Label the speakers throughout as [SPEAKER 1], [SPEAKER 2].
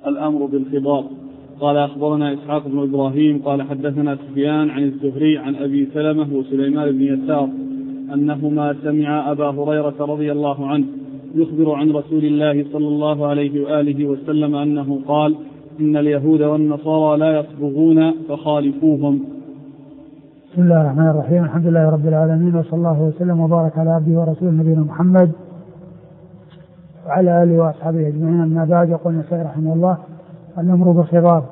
[SPEAKER 1] الأمر بالخضاب. قال أخبرنا إسحاق بن إبراهيم قال حدثنا سفيان عن الزهري عن أبي سلمة وسليمان بن يسار أنهما سمع أبا هريرة رضي الله عنه يخبر عن رسول الله صلى الله عليه وآله وسلم أنه قال: إن اليهود والنصارى لا يصبغون فخالفوهم.
[SPEAKER 2] بسم الله الرحمن الرحيم. الحمد لله رب العالمين، وصلى الله وسلم وبارك على عبده ورسوله نبينا محمد وعلى آله وأصحابه أجمعين. أما بعد، يقول النسائي رحمه الله: الأمر بالخضاب.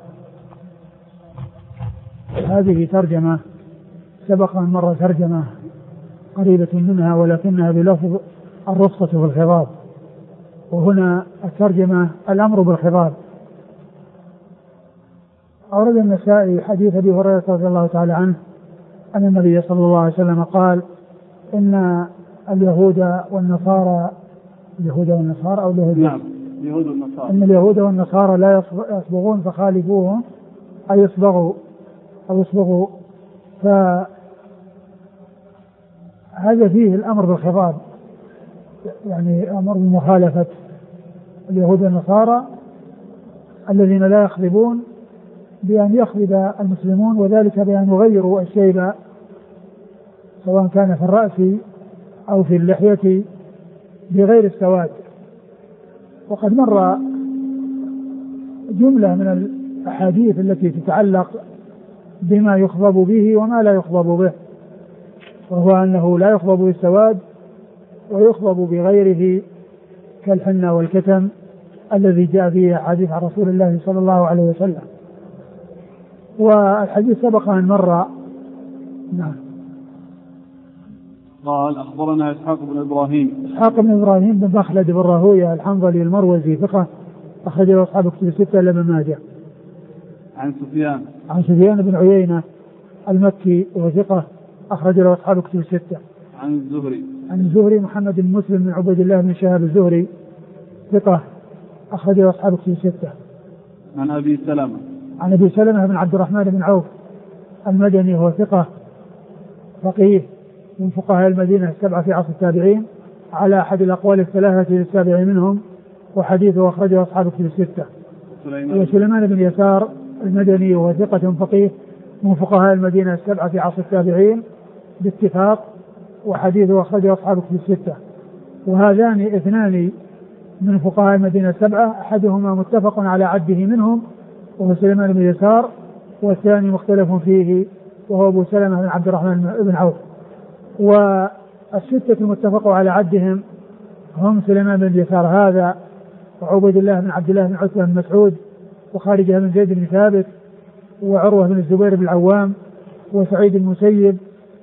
[SPEAKER 2] هذه ترجمة سبق أن مر ترجمة قريبة منها ولكنها بلفظ الرخصة في الخضاب، وهنا الترجمة الأمر بالخضاب. أورد النسائي حديث أبي هريرة رضي الله تعالى عنه أن النبي صلى الله عليه وسلم قال: إن اليهود والنصارى إن اليهود والنصارى لا يصبغون فخالفوهم، أي يصبغوا. فهذا فيه الأمر بالخضاب، يعني أمر بمخالفة اليهود والنصارى الذين لا يخضبون، بأن يخضب المسلمون، وذلك بأن يغيروا الشيب سواء كان في الرأس أو في اللحية بغير السواد. وقد مر جملة من الأحاديث التي تتعلق بما يخضب به وما لا يخضب به، وهو أنه لا يخضب بالسواد ويخضب بغيره كالحنة والكتم الذي جاء فيه حديث عن رسول الله صلى الله عليه وسلم. والحديث سبق أن مر. نعم.
[SPEAKER 1] قال أخبرنا إسحاق بن
[SPEAKER 2] إبراهيم بن مخلد بن راهويه الحنظلي المروزي ثقة، أخرج له أصحاب كتب الستة إلا ابن ماجه. عن سفيان بن عيينة المكي وثقة، أخرج له أصحاب كتب الستة. عن الزهري محمد بن مسلم بن عبيد الله بن شهاب الزهري ثقة، أخرج له أصحاب كتب الستة.
[SPEAKER 1] عن أبي
[SPEAKER 2] سلمة بن عبد الرحمن بن عوف المدني، هو ثقة فقيه من فقهاء المدينة السبعة في عصر التابعين، على أحد الأقوال الثلاثة للسابع منهم، وحديثه أخرجه أصحاب كتب الستة. وسليمان بن يسار المدني، وهو ثقة فقيه من فقهاء المدينة السبعة في عصر التابعين باتفاق، وحديثه أخرجه أصحاب كتب الستة. وهذان اثنان من فقهاء المدينة السبعة، أحدهما متفق على عده منهم وهو سليمان بن يسار، والثاني مختلف فيه وهو أبو سلمة بن عبد الرحمن بن عوف. والستة المتفق على عدهم هم سليمان بن يسار هذا، وعبيد الله بن عبد الله بن عتبة بن مسعود، وخارجة بن زيد بن ثابت، وعروة بن الزبير بن العوام، وسعيد المسيب،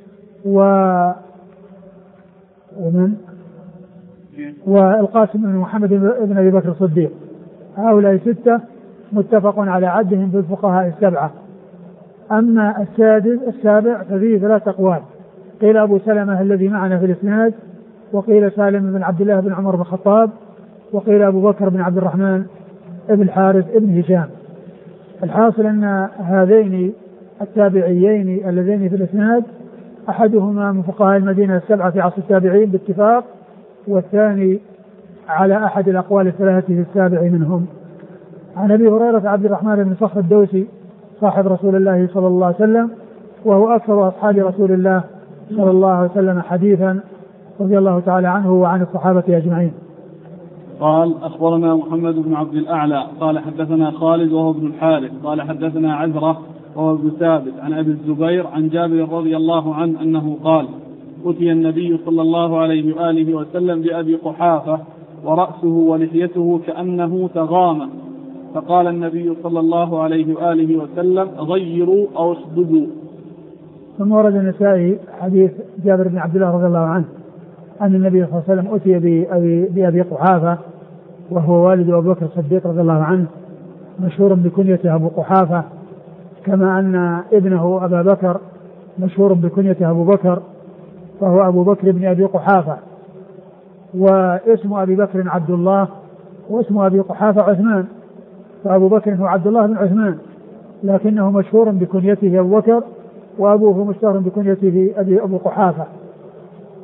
[SPEAKER 2] والقاسم بن محمد بن أبي بكر الصديق. هؤلاء ستة متفق على عدهم في الفقهاء السبعة. أما السابع ففيه ثلاث أقوال: قيل أبو سلمة الذي معنا في الإسناد، وقيل سالم بن عبد الله بن عمر بن الخطاب، وقيل أبو بكر بن عبد الرحمن بن الحارث بن هشام. الحاصل أن هذين التابعيين اللذين في الإسناد أحدهما من فقهاء المدينة السبعة في عصر التابعين باتفاق، والثاني على أحد الأقوال الثلاثة في السابع منهم. عن أبي هريرة عبد الرحمن بن صخر الدوسي صاحب رسول الله صلى الله عليه وسلم، وهو أكثر أصحاب رسول الله صلى الله عليه وسلم حديثا، رضي الله تعالى عنه وعن الصحابة أجمعين.
[SPEAKER 1] قال أخبرنا محمد بن عبد الأعلى قال حدثنا خالد وهو ابن الحارث قال حدثنا عزرة وهو ابن ثابت عن أبي الزبير عن جابر رضي الله عنه أنه قال: أتي النبي صلى الله عليه وآله وسلم بأبي قحافة ورأسه ولحيته كأنه تغامى، فقال النبي صلى الله عليه وآله وسلم: غيروا أو اصبغوا.
[SPEAKER 2] ثم ورد النسائي حديث جابر بن عبد الله رضي الله عنه أن النبي صلى الله عليه وسلم أتي بأبي قحافة، وهو والد أبو بكر الصديق رضي الله عنه، مشهور بكنيته أبو قحافة، كما أن ابنه أبا بكر مشهور بكنيته أبو بكر، فهو أبو بكر بن أبي قحافة، واسم أبي بكر عبد الله، واسم أبي قحافة عثمان، فأبو بكر هو عبد الله بن عثمان، لكنه مشهور بكنيته أبو بكر، وأبوه مشهور بكنيته أبو قحافة.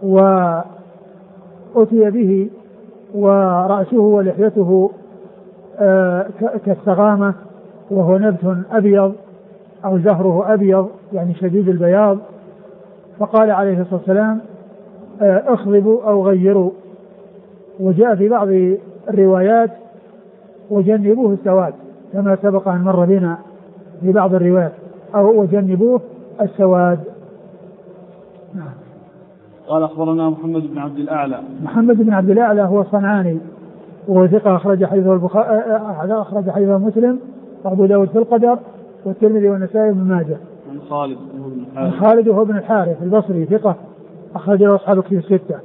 [SPEAKER 2] وأتي به ورأسه ولحيته كالسغامة، وهو نبت أبيض أو زهره أبيض يعني شديد البياض. فقال عليه الصلاة والسلام اخضبوا أو غيروا. وجاء في بعض الروايات وجنبوه السواد كما سبق أن مر بنا في بعض الروايات، أو وجنبوه السواد.
[SPEAKER 1] قال أخبرنا محمد بن عبد الأعلى.
[SPEAKER 2] محمد بن عبد الأعلى هو الصنعاني وهو ثقة أخرج حديثه مسلم وأبو داود في القدر والترمذي والنسائي بن ماجه.
[SPEAKER 1] عن
[SPEAKER 2] خالد وهو ابن الحارث البصري ثقة أخرج له أصحاب الكتب الستة.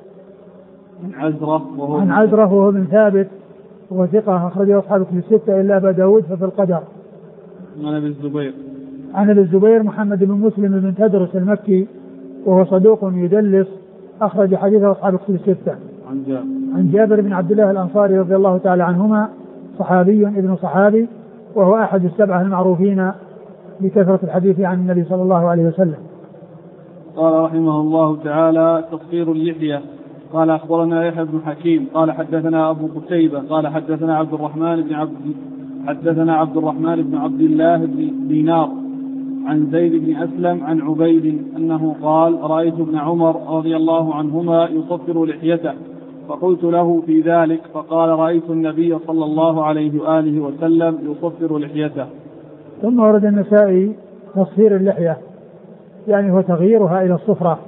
[SPEAKER 2] عن عزرة وهو ابن ثابت وهو ثقة أخرج له أصحاب الكتب الستة إلا أبا داود ففي القدر. عن أبي الزبير محمد بن مسلم بن تدرس المكي وهو صدوق يدلس أخرج حديثه أصحاب الكتب الستة. عن جابر بن عبد الله الأنصاري رضي الله تعالى عنهما صحابي ابن صحابي وهو أحد السبعة المعروفين بكثرة الحديث عن النبي صلى الله عليه وسلم.
[SPEAKER 1] قال رحمه الله تعالى تصفير اللحية. قال أخبرنا يحيى بن حكيم قال حدثنا أبو قتيبة قال حدثنا عبد الرحمن بن عبد الله بن دينار عن زيد بن أسلم عن عبيد أنه قال رأيت ابن عمر رضي الله عنهما يصفر لحيته فقلت له في ذلك فقال رأيت النبي صلى الله عليه وآله وسلم يصفر لحيته.
[SPEAKER 2] ثم ورد النسائي تصفير اللحية يعني هو تغييرها إلى الصفرة.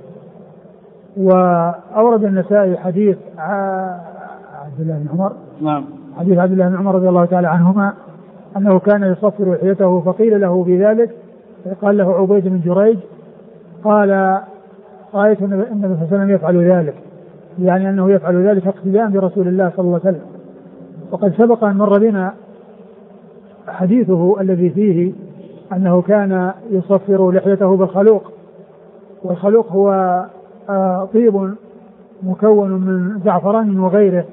[SPEAKER 2] وأورد النسائي حديث عبد الله بن عمر حديث عبد الله بن عمر رضي الله تعالى عنهما أنه كان يصفر لحيته فقيل له بذلك قال له عبيد بن جريج قال رأيت النبي صلى الله عليه وسلم يفعل ذلك يعني أنه يفعل ذلك اقتداء برسول الله صلى الله عليه وسلم. وقد سبق أن مر بنا حديثه الذي فيه أنه كان يصفر لحيته بالخلوق والخلوق هو طيب مكون من زعفران وغيره.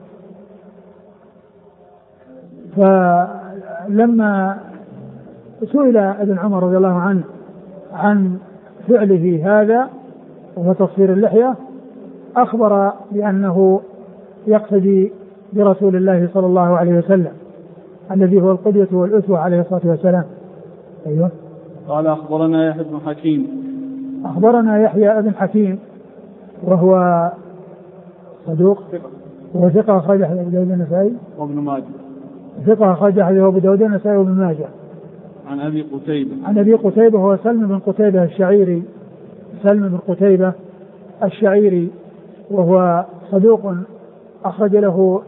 [SPEAKER 2] فلما سئل ابن عمر رضي الله عنه عن فعله هذا وهو تصفير اللحية أخبر بأنه يقتدي برسول الله صلى الله عليه وسلم الذي هو القدوة والأسوة عليه الصلاة والسلام. أيوه.
[SPEAKER 1] قال أخبرنا يحيى بن حكيم
[SPEAKER 2] أخبرنا يحيى بن حكيم وهو صدوق وثقة أخرج حديثه أبو داود النسائي
[SPEAKER 1] وابن ماجه
[SPEAKER 2] ثقة أخرج حديثه أبو داود النسائي وابن ماجه.
[SPEAKER 1] عن أبي قتيبة
[SPEAKER 2] هو سلم بن قتيبة الشعيري وهو صدوق أخرج له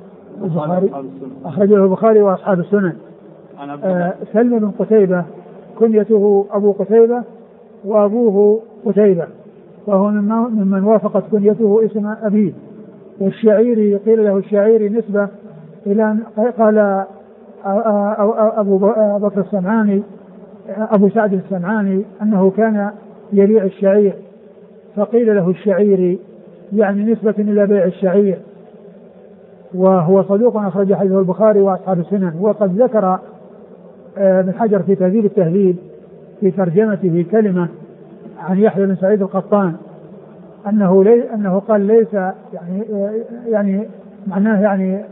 [SPEAKER 2] البخاري وأصحاب السنن. سلم بن قتيبة كنيته أبو قتيبة وأبوه قتيبة وهو ممن وافقت كنيته اسم أبيه. والشعيري قيل له الشعيري نسبة إلى قال أبو بكر السمعاني أبو سعد السمعاني أنه كان يبيع الشعير فقيل له الشعيري يعني نسبة إلى بيع الشعير. وهو صدوق أخرج حديثه البخاري وأصحاب السنن. وقد ذكر ابن حجر في تهذيب التهذيب في ترجمته كلمة عن يحيى بن سعيد القطان أنه قال ليس يعني معناه يعني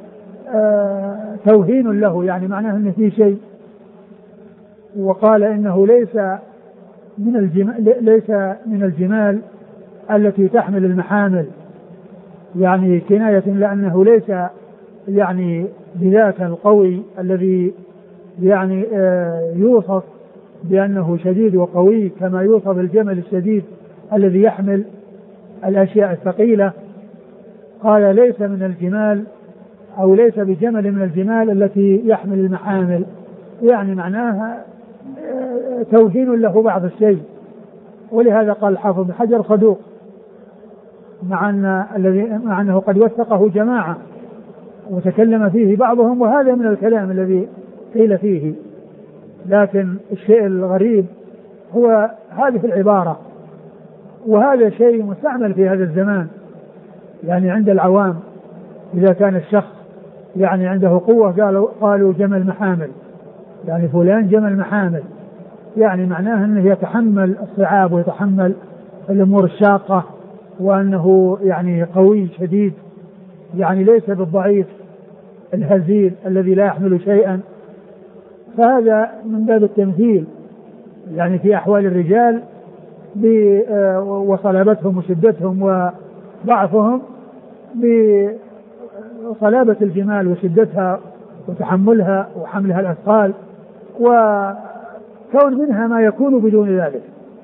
[SPEAKER 2] توهين له يعني معناه أنه في شيء. وقال إنه ليس من الجمال التي تحمل المحامل يعني كناية لأنه ليس يعني بذاك القوي الذي يعني يوصف بأنه شديد وقوي كما يوصف الجمل الشديد الذي يحمل الأشياء الثقيلة. قال ليس من الجمال أو ليس بجمل من الجمال التي يحمل المحامل يعني معناها توهين له بعض الشيء. ولهذا قال الحافظ بن حجر صدوق مع أنه قد وثقه جماعة وتكلم فيه بعضهم وهذا من الكلام الذي قيل فيه. لكن الشيء الغريب هو هذه العبارة وهذا شيء مستعمل في هذا الزمان يعني عند العوام إذا كان الشخص يعني عنده قوة قالوا جمل محامل يعني فلان جمل محامل يعني معناه أنه يتحمل الصعاب ويتحمل الأمور الشاقة وأنه يعني قوي شديد يعني ليس بالضعيف الهزيل الذي لا يحمل شيئا، فهذا من باب التمثيل يعني في أحوال الرجال وصلابتهم وشدتهم وضعفهم بصلابة الجمال وشدتها وتحملها وحملها الأثقال، وكون منها ما يكون بدون ذلك.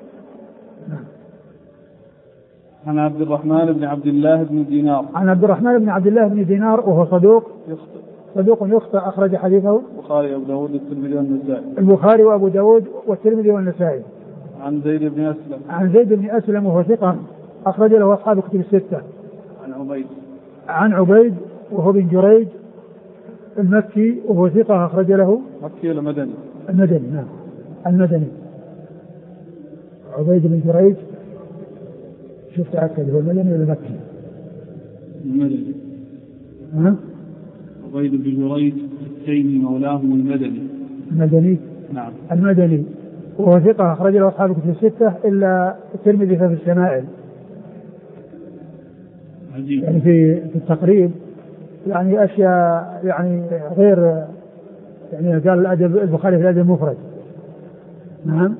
[SPEAKER 1] عن عبد الرحمن بن عبد الله بن دينار.
[SPEAKER 2] عن عبد الرحمن بن عبد الله بن دينار وهو صدوق يخطئ أخرج حديثه
[SPEAKER 1] البخاري وأبو داود والترمذي والنسائي.
[SPEAKER 2] البخاري وأبو داود والترمذي والنسائي.
[SPEAKER 1] عن زيد بن أسلم.
[SPEAKER 2] عن زيد بن أسلم وهو ثقة أخرج له أصحاب الكتب الستة. عن عبيد وهو بن جريج المكي وهو ثقة أخرج له.
[SPEAKER 1] مكي ولا مدني؟
[SPEAKER 2] المدني، نعم المدني. عبيد بن جريج شوف تأكد هو المدني ولا المكي؟
[SPEAKER 1] المدني.
[SPEAKER 2] ها؟
[SPEAKER 1] عبيد بن جريج التيمي مولاهم المدني.
[SPEAKER 2] المدني.
[SPEAKER 1] نعم.
[SPEAKER 2] المدني وهو ثقة أخرج له أصحاب الكتب الستة إلا الترمذي في الشمائل.
[SPEAKER 1] عجيب.
[SPEAKER 2] يعني في التقريب يعني أشياء يعني غير يعني قال الأدب البخاري في الأدب المفرد. نعم.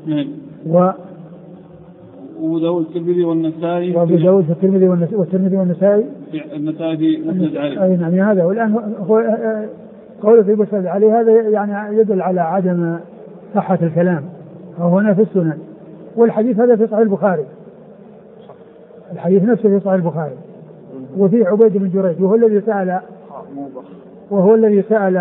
[SPEAKER 1] وأبو داود الترمذي والنسائي.
[SPEAKER 2] وأبو داود الترمذي والنسائي.
[SPEAKER 1] النسائي مسند عليه.
[SPEAKER 2] أي نعم. هذا والآن هو قوله في مسند عليه هذا يعني يدل على عدم صحة الكلام. هنا في السنن والحديث هذا في صحيح البخاري. الحديث نفسه في صحيح البخاري. وفي عبيد بن جريج وهو الذي سأل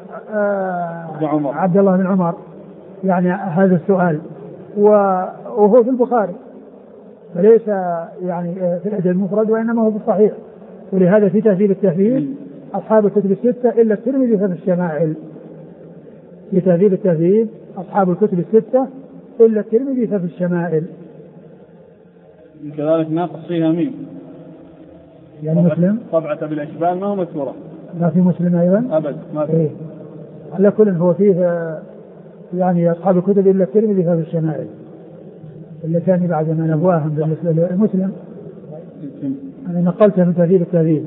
[SPEAKER 2] عبد الله بن عمر يعني هذا السؤال وهو في البخاري، فليس يعني في الأدب المفرد وإنما هو في الصحيح. ولهذا في تهذيب التهذيب أصحاب الكتب الستة إلا الترمذي في الشمائل. في تهذيب التهذيب أصحاب الكتب الستة إلا الترمذي في الشمائل.
[SPEAKER 1] كذلك ناقص فيها ميم.
[SPEAKER 2] يعني مسلم
[SPEAKER 1] طبعة بالأشبال ما هو مكتورة.
[SPEAKER 2] ما في مسلم أيضا
[SPEAKER 1] أبد ما في.
[SPEAKER 2] إيه. على كل هو فيه يعني أصحاب الكتب إلا الترمذي في الشمائل اللي كان بعد ما نبواهم بالنسبة للمسلم. أنا نقلته من تهذيب التهذيب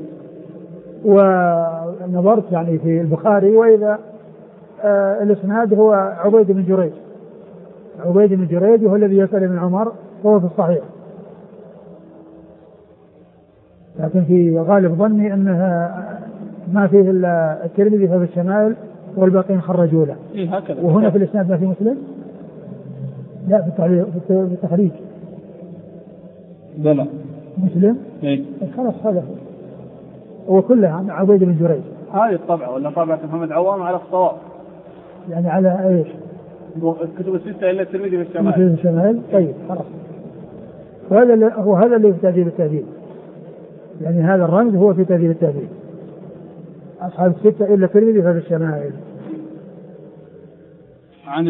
[SPEAKER 2] ونظرت يعني في البخاري وإذا الإسناد هو عبيد بن جريج وهو الذي يسأل ابن عمر وهو في الصحيح. لكن في غالب ظني أنها ما فيه إلا الترمذي في الشمائل والباقين خرجوا له.
[SPEAKER 1] إيه هكذا.
[SPEAKER 2] وهنا في الإسناد ما في مسلم؟ لا في التخريج.
[SPEAKER 1] بلى.
[SPEAKER 2] مسلم؟
[SPEAKER 1] إيه.
[SPEAKER 2] خلاص هذا هو كله عن عبيد بن جريج.
[SPEAKER 1] هذه الطبعة ولا طبعة محمد عوام على الصواب؟
[SPEAKER 2] يعني على إيش؟
[SPEAKER 1] الكتب الستة إلا الترمذي في
[SPEAKER 2] الشمائل. طيب خلاص. وهذا اللي في تهذيب التهذيب. يعني هذا الرمز هو في تهذيب التهذيب. أصحاب الستة إلا الترمذي في الشمائل.
[SPEAKER 1] عن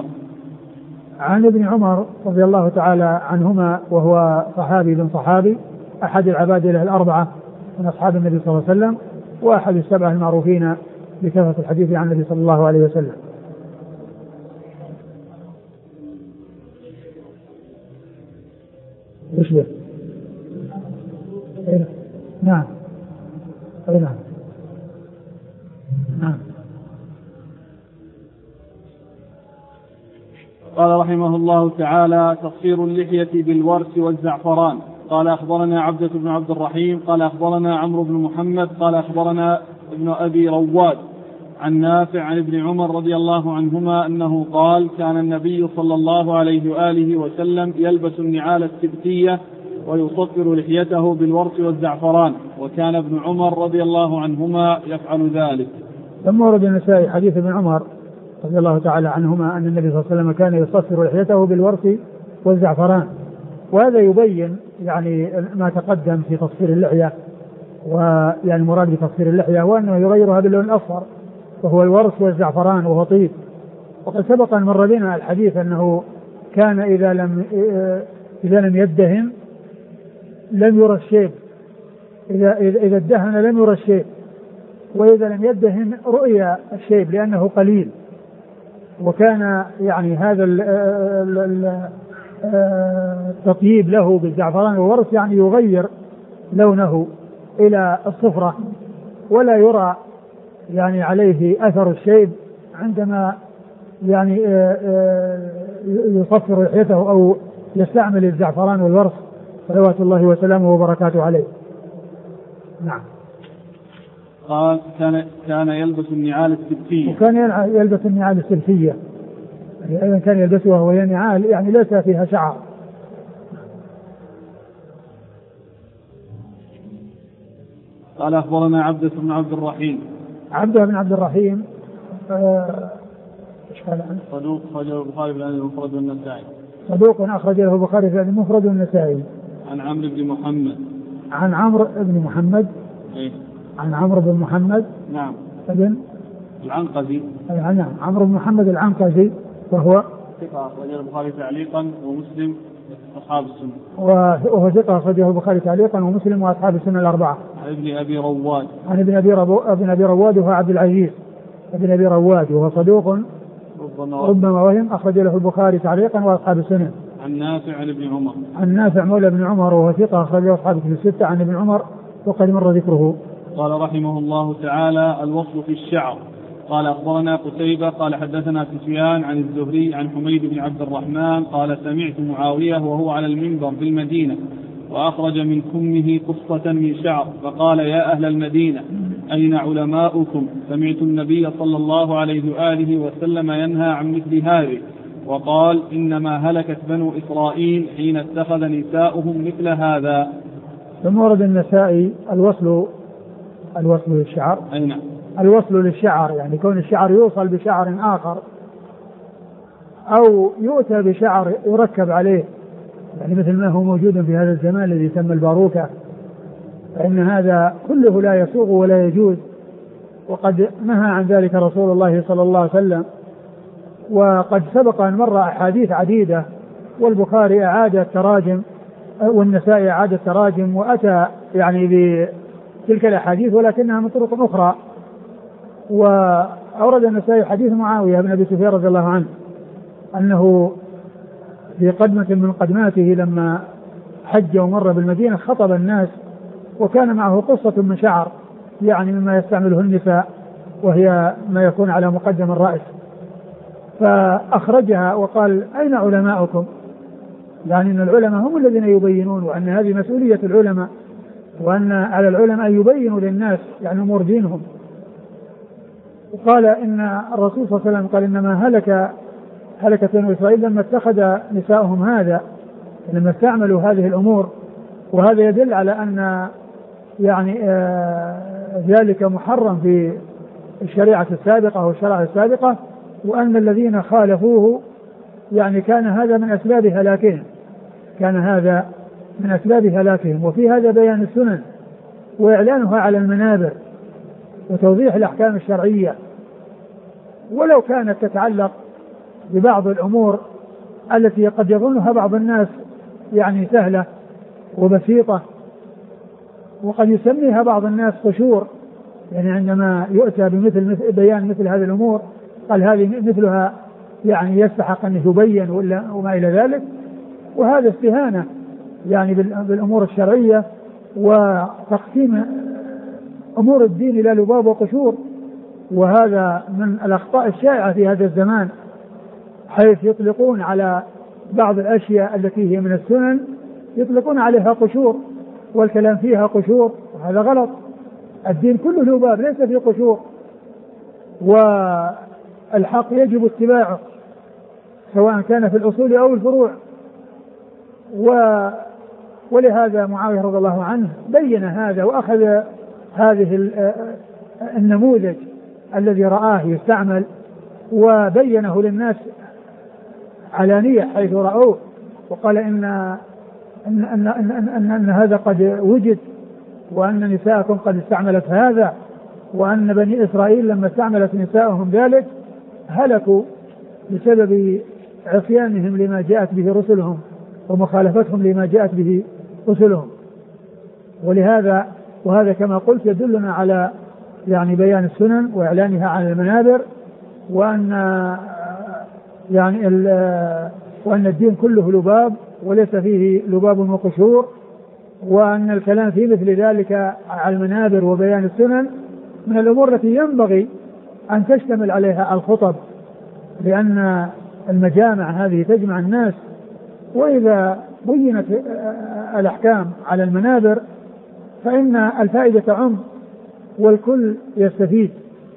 [SPEAKER 2] ابن عمر رضي الله تعالى عنهما وهو صحابي بن صحابي أحد العبادلة الأربعة من أصحاب النبي صلى الله عليه وسلم وأحد السبعة المعروفين بكثرة الحديث عن النبي صلى الله عليه وسلم. يشبه. نعم.
[SPEAKER 1] قال رحمه الله تعالى: تقصير اللحية بالورس والزعفران. قال أخبرنا عبدة بن عبد الرحيم قال أخبرنا عمرو بن محمد قال أخبرنا ابن أبي رواد عن نافع عن ابن عمر رضي الله عنهما أنه قال: كان النبي صلى الله عليه وآله وسلم يلبس النعال السبتية ويصفر لحيته بالورس والزعفران، وكان ابن عمر رضي الله عنهما يفعل ذلك.
[SPEAKER 2] ثم ورد النسائي حديث ابن عمر رضي الله تعالى عنهما أن النبي صلى الله عليه وسلم كان يصفر لحيته بالورس والزعفران، وهذا يبين يعني ما تقدم في تصفير اللحية، ويعني المراد بتصفير اللحية وأنه يغيرها باللون الأصفر وهو الورس والزعفران وهو طيب. وقد سبق أن مر بنا الحديث أنه كان إذا لم يدهن لم يرى الشيب، إذا ادهن لم يرى الشيب، وإذا لم يدهن رؤيا الشيب لأنه قليل. وكان يعني هذا التطييب له بالزعفران والورس يعني يغير لونه إلى الصفرة ولا يرى يعني عليه أثر الشيب عندما يعني يصفر لحيته أو يستعمل الزعفران والورص صلوات الله وسلامه وبركاته عليه. نعم.
[SPEAKER 1] قال كان يلبس النعال السلفية.
[SPEAKER 2] وكان يلبس النعال السلفية، يعني أيضا كان يلبسها وهي نعال يعني ليس فيها شعر.
[SPEAKER 1] قال أخبرنا عبدة بن عبد الرحيم.
[SPEAKER 2] عبدة بن عبد الرحيم
[SPEAKER 1] صدوق أخرجه البخاري في الأدب المفرد والنسائي.
[SPEAKER 2] صدوق أخرج له البخاري في الأدب المفرد والنسائي.
[SPEAKER 1] عن عمرو بن محمد.
[SPEAKER 2] عن عمرو بن محمد.
[SPEAKER 1] إيه؟
[SPEAKER 2] عن عمرو بن محمد.
[SPEAKER 1] نعم.
[SPEAKER 2] ابن
[SPEAKER 1] العنقزي.
[SPEAKER 2] نعم عمرو بن محمد العنقزي وهو
[SPEAKER 1] ثقة أخرجه البخاري تعليقا ومسلم أصحاب السنة.
[SPEAKER 2] وهو ثقة أخرجه البخاري تعليقا ومسلم وأصحاب السنة الأربعة.
[SPEAKER 1] عن ابن أبي رواد.
[SPEAKER 2] عن ابن أبي رواد وهو عبد العزيز ابن أبي رواد وهو صدوق ربما وهم، أخرج له البخاري تعليقا وأصحاب السنة.
[SPEAKER 1] عن نافع عن ابن عمر.
[SPEAKER 2] عن نافع مولى ابن عمر وهو ثقة أخرج له أصحاب الكتب الستة. عن ابن عمر وقد مر ذكره.
[SPEAKER 1] قال رحمه الله تعالى: الوصل في الشعر. قال أخبرنا قتيبة قال حدثنا سفيان عن الزهري عن حميد بن عبد الرحمن قال: سمعت معاوية وهو على المنبر بالمدينة وأخرج من كمه قصة من شعر فقال: يا أهل المدينة أين علماؤكم؟ سمعت النبي صلى الله عليه وآله وسلم ينهى عن مثل هذه، وقال: إنما هلكت بنو إسرائيل حين اتخذ نساؤهم مثل هذا.
[SPEAKER 2] ثم ورد النسائي الوصل للشعر.
[SPEAKER 1] أي نعم.
[SPEAKER 2] الوصل للشعر يعني كون الشعر يوصل بشعر آخر أو يؤتى بشعر يركب عليه، يعني مثل ما هو موجود في هذا الزمان الذي يسمى الباروكة، فإن هذا كله لا يسوغ ولا يجوز، وقد نهى عن ذلك رسول الله صلى الله عليه وسلم. وقد سبق أن مر أحاديث عديدة، والبخاري أعاد التراجم والنسائي أعاد التراجم وأتى يعني بتلك الأحاديث ولكنها من طرق أخرى. وأورد النسائي حديث معاوية بن أبي سفيان رضي الله عنه أنه في قدمة من قدماته لما حج ومر بالمدينة خطب الناس وكان معه قصة من شعر يعني مما يستعمله النساء وهي ما يكون على مقدم الرأس، فأخرجها وقال: أين علماؤكم؟ يعني أن العلماء هم الذين يبينون، وأن هذه مسؤولية العلماء، وأن على العلماء أن يبينوا للناس يعني أمور دينهم. وقال إن الرسول صلى الله عليه وسلم قال: إنما هلكت بنو إسرائيل لما اتخذ نساؤهم هذا، لما استعملوا هذه الأمور. وهذا يدل على أن يعني ذلك محرم في الشريعة السابقة أو الشرائع السابقة، وأن الذين خالفوه يعني كان هذا من أسباب هلاكهم. وفي هذا بيان السنن وإعلانها على المنابر وتوضيح الأحكام الشرعية، ولو كانت تتعلق ببعض الأمور التي قد يظنها بعض الناس يعني سهلة وبسيطة، وقد يسميها بعض الناس قشور، يعني عندما يؤتى بمثل بيان مثل هذه الأمور قال هذه مثلها يعني يستحق أن يبين وما إلى ذلك. وهذا استهانة يعني بالأمور الشرعية وتقسيم أمور الدين إلى لباب وقشور، وهذا من الأخطاء الشائعة في هذا الزمان، حيث يطلقون على بعض الأشياء التي هي من السنن يطلقون عليها قشور والكلام فيها قشور، وهذا غلط. الدين كله لباب ليس فيه قشور، والحق يجب اتباعه سواء كان في الأصول أو الفروع. ولهذا معاوية رضي الله عنه بين هذا وأخذ هذه النموذج الذي رآه يستعمل وبينه للناس علانية حيث رأوه، وقال إن هذا قد وجد، وأن نساءكم قد استعملت هذا، وأن بني إسرائيل لما استعملت نساءهم ذلك هلكوا بسبب عصيانهم لما جاءت به رسلهم ومخالفتهم لما جاءت به رسلهم. وهذا كما قلت يدلنا على يعني بيان السنن وإعلانها على المنابر، وأن الدين كله لباب وليس فيه لباب وقشور، وأن الكلام في مثل ذلك على المنابر وبيان السنن من الأمور التي ينبغي أن تشتمل عليها الخطب، لأن المجامع هذه تجمع الناس، وإذا بينت الأحكام على المنابر فإن الفائدة تعم والكل يستفيد.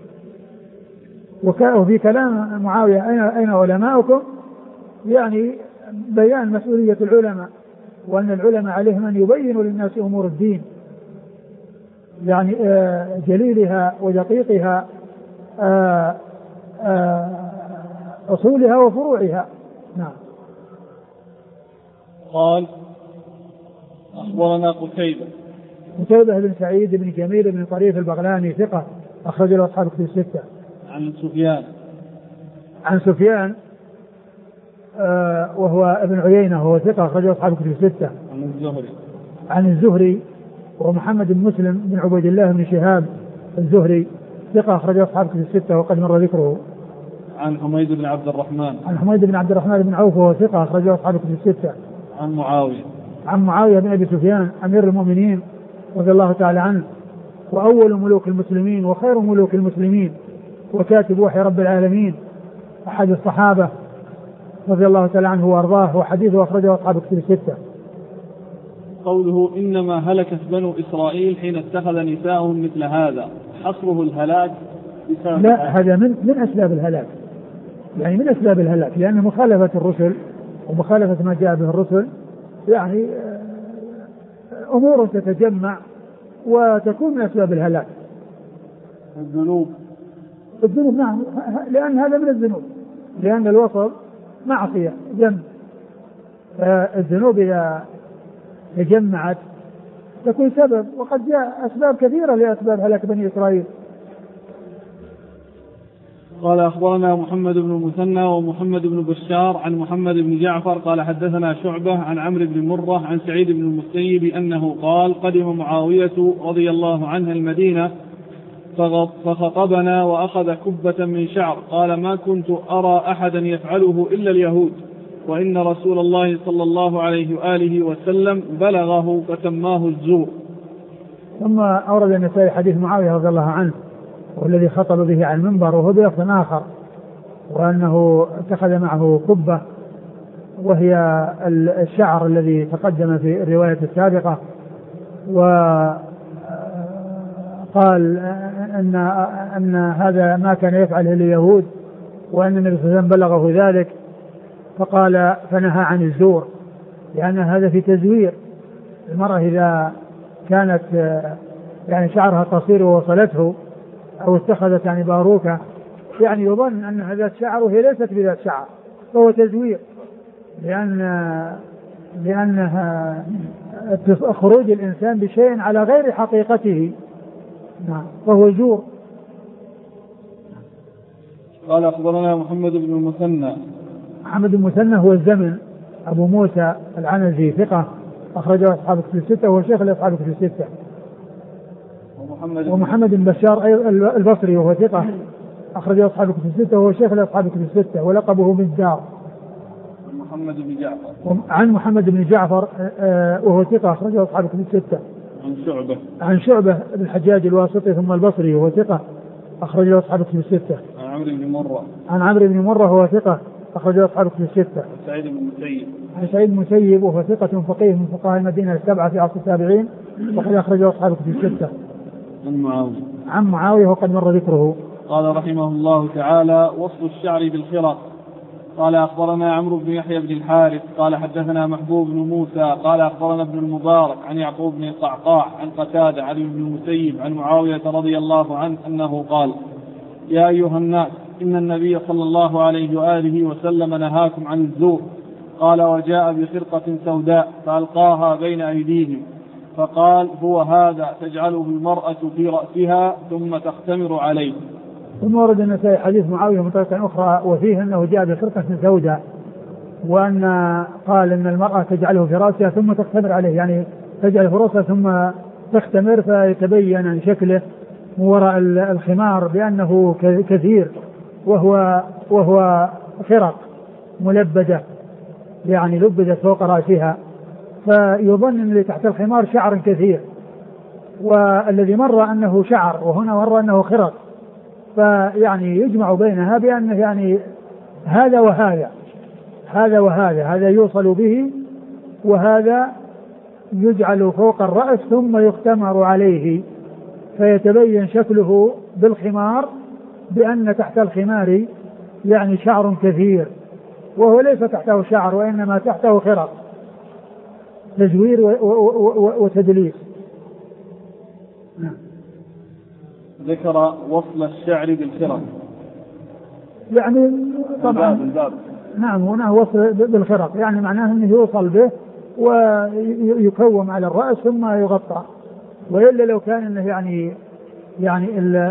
[SPEAKER 2] وفي كلام معاوية أين علماؤكم، يعني بيان مسؤولية العلماء، وأن العلماء عليهم أن يبينوا للناس أمور الدين، يعني جليلها ودقيقها، أصولها وفروعها. نعم.
[SPEAKER 1] قال أخبرنا قتيبة
[SPEAKER 2] بن سعيد بن جميل بن طريف البغلاني ثقة أخرج له أصحاب الكتب الستة. عن سفيان وهو ابن عيينة وهو ثقة أخرج له أصحاب الكتب الستة. عن الزهري ومحمد بن مسلم بن عبيد الله بن شهاب الزهري ثقة أخرج له أصحاب الكتب الستة وقد مر ذكره.
[SPEAKER 1] عن حميد بن عبد الرحمن
[SPEAKER 2] بن عوف وهو ثقة أخرج له أصحاب الكتب الستة. عن معاوية بن أبي سفيان أمير المؤمنين رضي الله تعالى عنه، وأول ملوك المسلمين وخير ملوك المسلمين وكاتب وحي رب العالمين، أحد الصحابة رضي الله تعالى عنه وأرضاه، وحديثه أخرجه أصحاب الكتب الستة.
[SPEAKER 1] قوله إنما هلكت بنو إسرائيل حين اتخذ نساءهم مثل هذا، حصره الهلاك؟
[SPEAKER 2] لا، هذا من أسباب الهلاك، يعني من أسباب الهلاك، لأن مخالفة الرسل ومخالفة ما جاء به الرسل يعني أمور تتجمع وتكون من أسباب الهلاك.
[SPEAKER 1] الذنوب
[SPEAKER 2] نعم، لأن هذا من الذنوب، لأن الوصل معصية ذنب، فالذنوب إذا تجمعت تكون سبب، وقد جاء أسباب كثيرة لأسباب هلاك بني إسرائيل.
[SPEAKER 1] قال أخبرنا محمد بن المثنى ومحمد بن بشار عن محمد بن جعفر قال حدثنا شعبة عن عمرو بن مرة عن سعيد بن المسيب أنه قال قدم معاوية رضي الله عنه المدينة فخطبنا وأخذ كبة من شعر، قال ما كنت أرى أحدا يفعله إلا اليهود، وإن رسول الله صلى الله عليه وآله وسلم بلغه فسماه الزور.
[SPEAKER 2] ثم أورد النسائي حديث معاوية رضي الله عنه والذي خطب به على المنبر وهو بلفظ آخر، وأنه اتخذ معه كبة وهي الشعر الذي تقدم في الرواية السابقة، وقال أن هذا ما كان يفعله اليهود وأن النبي صلى الله عليه وسلم بلغه ذلك، فقال فنهى عن الزور، لأن هذا في تزوير المرأة إذا كانت يعني شعرها قصير ووصلته أو اتخذت يعني باروكة، يعني يظن أنها ذات شعر وهي ليست بذات شعر، فهو تزوير، لأنها خروج الإنسان بشيء على غير حقيقته، نعم، فهو زور.
[SPEAKER 1] قال أخبرنا محمد بن المثنى.
[SPEAKER 2] محمد بن المثنى هو الزمن أبو موسى العنزي ثقة أخرجه أصحاب الكتب الستة وهو شيخ لأصحاب الكتب الستة. ومحمد بن بشار البصري وهو ثقة أخرجه أصحاب الكتب الستة وهو شيخ لأصحاب الكتب الستة ولقبه بالدار. عن محمد بن جعفر وهو ثقة أخرجه أصحاب الكتب الستة. عن شعبة بن الحجاج الواسطي ثم البصري وهو ثقة أخرجه أصحاب الكتب الستة. عن عمرو بن مرة وهو ثقة أخرجه أصحاب الكتب الستة. عن سعيد بن المسيب وهو ثقة فقيه من فقهاء المدينة السبعة في عصر التابعين وقد أخرجه أصحاب الكتب الستة. عن معاوية وقد مر ذكره.
[SPEAKER 1] قال رحمه الله تعالى وصف الشعر بالخرق. قال أخبرنا عمرو بن يحيى بن الحارث قال حدثنا محبوب بن موسى قال أخبرنا ابن المبارك عن يعقوب بن القعقاع عن قتادة عن ابن المسيب عن معاوية رضي الله عنه أنه قال يا أيها الناس إن النبي صلى الله عليه وآله وسلم نهاكم عن الزور. قال وجاء بخرقة سوداء فألقاها بين أيديهم فقال هو هذا تجعله المرأة في رأسها ثم تختمر عليه.
[SPEAKER 2] ثم ورد النسائي حديث معاوية من طريقة أخرى وفيه أنه جاء بخرقة سوداء وأن قال أن المرأة تجعله في رأسها ثم تختمر عليه، يعني تجعل في رأسها ثم تختمر فيتبين عن شكله من وراء الخمار بأنه كثير وهو خرق ملبدة، يعني لبدت فوق رأسها، فيظن أن اللي تحت الخمار شعر كثير، والذي مر أنه شعر وهنا مر أنه خرق، فيعني يجمع بينها بأنه يعني هذا وهذا، هذا يوصل به وهذا يجعل فوق الرأس ثم يختمر عليه فيتبين شكله بالخمار بأن تحت الخمار يعني شعر كثير، وهو ليس تحته شعر وإنما تحته خرق، تزوير وتدليس.
[SPEAKER 1] ذكر وصل الشعر بالخرق
[SPEAKER 2] يعني طبعا نعم هنا وصل بالخرق يعني معناه أنه يوصل به ويكوم على الرأس ثم يغطى، وإلا لو كان أنه يعني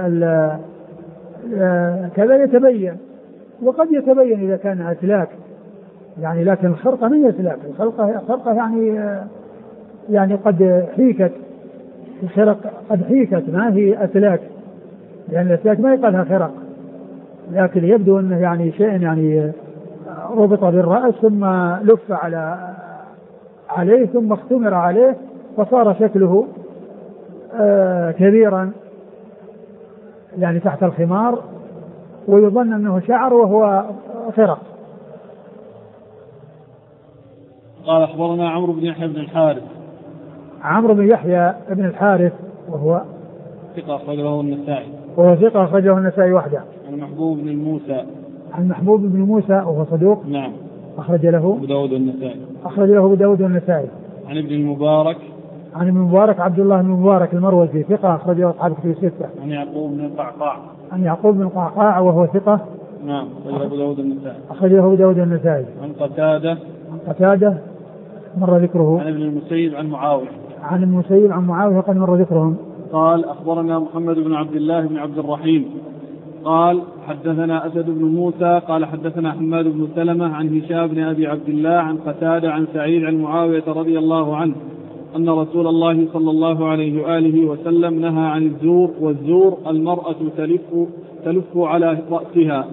[SPEAKER 2] كذا يتبين، وقد يتبين إذا كان أسلاك يعني، لكن الخرقة من أسلاك، الخرقة يعني قد حيكت، الخرق قد حيكت ما هي أسلاك، يعني الأسلاك ما يقالها خرق، لكن يبدو أنه يعني شيء يعني ربط بالرأس ثم لف عليه ثم اختمر عليه فصار شكله كبيرا يعني تحت الخمار، ويظن أنه شعر وهو خرق.
[SPEAKER 1] قال أخبرنا عمرو بن يحيى بن الحارث.
[SPEAKER 2] عمرو بن يحيى بن الحارث وهو
[SPEAKER 1] ثقة أخرجه النسائي.
[SPEAKER 2] وهو ثقة أخرجه النسائي وحده.
[SPEAKER 1] عن محبوب بن موسى.
[SPEAKER 2] عن محبوب بن موسى وهو صدوق.
[SPEAKER 1] نعم.
[SPEAKER 2] أخرج له
[SPEAKER 1] أبو داود والنسائي.
[SPEAKER 2] أخرج له أبو داود والنسائي.
[SPEAKER 1] عن ابن المبارك.
[SPEAKER 2] عن ابن المبارك عبد الله بن المبارك المروزي ثقة أخرجه أصحاب الكتب الستة.
[SPEAKER 1] عن يعقوب بن القعقاع.
[SPEAKER 2] عن يعقوب بن القعقاع وهو ثقة.
[SPEAKER 1] نعم. أخرجه أبو داود والنسائي.
[SPEAKER 2] أخرجه أبو داود والنسائي.
[SPEAKER 1] عن قتادة.
[SPEAKER 2] عن قتادة مر ذكره.
[SPEAKER 1] عن ابن المسيب عن معاوية.
[SPEAKER 2] عن المسيب عن معاوية قد مر ذكرهم.
[SPEAKER 1] قال أخبرنا محمد بن عبد الله بن عبد الرحيم قال حدثنا أسد بن موسى قال حدثنا حماد بن سلمة عن هشام بن أبي عبد الله عن قتادة عن سعيد عن معاوية رضي الله عنه أن رسول الله صلى الله عليه وآله وسلم نهى عن الزور، والزور المرأة تلف على رأسها.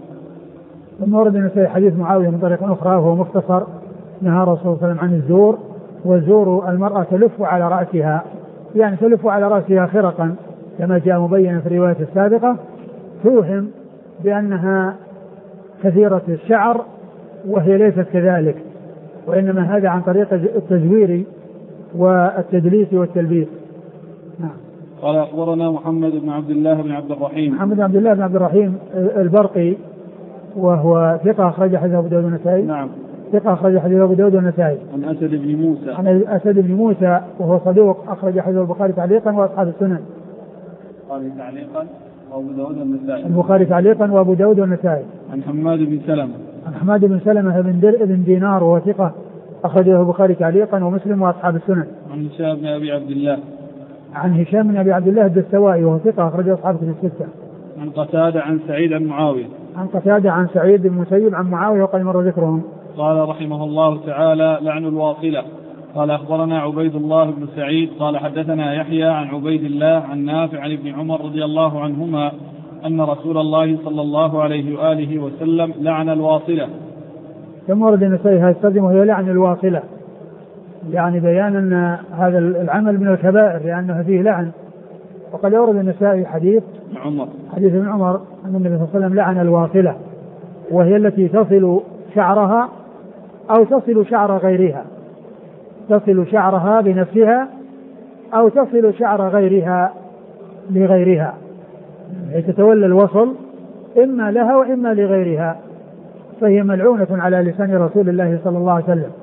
[SPEAKER 2] ثم ورد النسائي حديث معاوية من طريق أخرى وهو مختصر، نهى الرسول صلى الله عليه وسلم عن الزور، والزور المرأة تلف على رأسها، يعني تلف على رأسها خرقا كما جاء مبينا في الرواية السابقة، توهم بأنها كثيرة الشعر وهي ليست كذلك، وإنما هذا عن طريق التزوير والتدليس والتلبيس. نعم.
[SPEAKER 1] قال أخبرنا محمد بن عبد الله بن عبد الرحيم.
[SPEAKER 2] محمد بن عبد الله بن عبد الرحيم البرقي وهو ثقة أخرج حديث أبو داود والنسائي.
[SPEAKER 1] نعم.
[SPEAKER 2] ثقة أخرج حديث أبو داود والنسائي.
[SPEAKER 1] عن أسد بن موسى.
[SPEAKER 2] عن أسد بن موسى وهو صدوق أخرج حديث البخاري تعليقا وأصحاب السنن.
[SPEAKER 1] البخاري تعليقا وأبو داود والنسائي.
[SPEAKER 2] البخاري تعليقا وأبو داود والنسائي.
[SPEAKER 1] عن حماد بن سلمة.
[SPEAKER 2] عن حماد بن سلمة بن دينار وهو ثقة أخرجه البخاري تعليقا ومسلم وأصحاب السنن.
[SPEAKER 1] عن هشام بن أبي عبد الله.
[SPEAKER 2] عن هشام بن أبي عبد الله الدستوائي وهو ثقة أخرجه أصحاب الكتب الستة.
[SPEAKER 1] عن قتادة عن سعيد عن معاوية.
[SPEAKER 2] عن قتادة عن سعيد بن المسيب عن معاوية وقد مر ذكرهم.
[SPEAKER 1] قال رحمه الله تعالى لعن الواصلة. قال أخبرنا عبيد الله بن سعيد قال حدثنا يحيى عن عبيد الله عن نافع عن ابن عمر رضي الله عنهما أن رسول الله صلى الله عليه وآله وسلم لعن الواصلة.
[SPEAKER 2] ثم ورد النسائي هذا الترجمة وهي لعن الواصلة، يعني بيان أن هذا العمل من الكبائر لأنه فيه لعن. وقد أورد النسائي حديث ابن عمر أن النبي صلى الله عليه وسلم لعن الواصلة، وهي التي تصل شعرها أو تصل شعر غيرها، تصل شعرها بنفسها أو تصل شعر غيرها لغيرها، هي تتولى الوصل إما لها وإما لغيرها، فهي ملعونة على لسان رسول الله صلى الله عليه وسلم.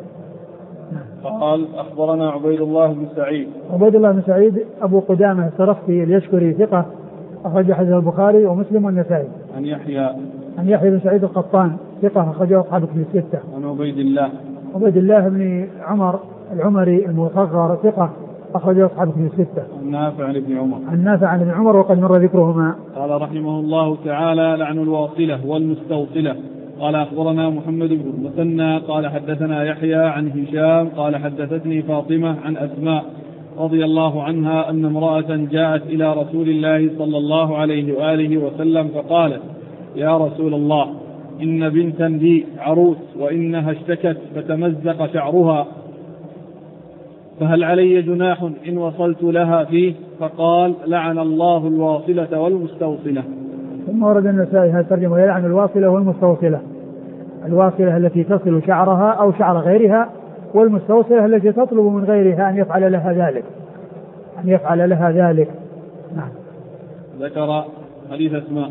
[SPEAKER 1] فقال أخبرنا عبيد الله بن سعيد.
[SPEAKER 2] عبيد الله بن سعيد أبو قدامة السرخسي اليشكري ثقة أخرج حديث البخاري ومسلم والنسائي.
[SPEAKER 1] عن
[SPEAKER 2] يحيى بن سعيد القطان ثقة أخرجه أصحاب الكتب الستة.
[SPEAKER 1] عن عبيد الله
[SPEAKER 2] بن عمر العمري المصغر ثقة أخرجه أصحاب الكتب الستة.
[SPEAKER 1] عن نافع عن
[SPEAKER 2] ابن عمر وقد مر ذكرهما.
[SPEAKER 1] قال رحمه الله تعالى لعن الواصلة والمستوصلة. قال أخبرنا محمد بن المثنى قال حدثنا يحيى عن هشام قال حدثتني فاطمة عن أسماء رضي الله عنها أن امرأة جاءت إلى رسول الله صلى الله عليه وآله وسلم فقالت يا رسول الله إن بنتا لي عروس وإنها اشتكت فتمزق شعرها فهل علي جناح إن وصلت لها فيه؟ فقال: لعن الله الواصلة والمستوصلة.
[SPEAKER 2] ثم ورد النسائي هذه الترجمة: يلعن الواصلة والمستوصلة. الواصلة التي تصل شعرها أو شعر غيرها، والمستوصلة التي تطلب من غيرها أن يفعل لها ذلك. نعم.
[SPEAKER 1] ذكر حديث أسماء.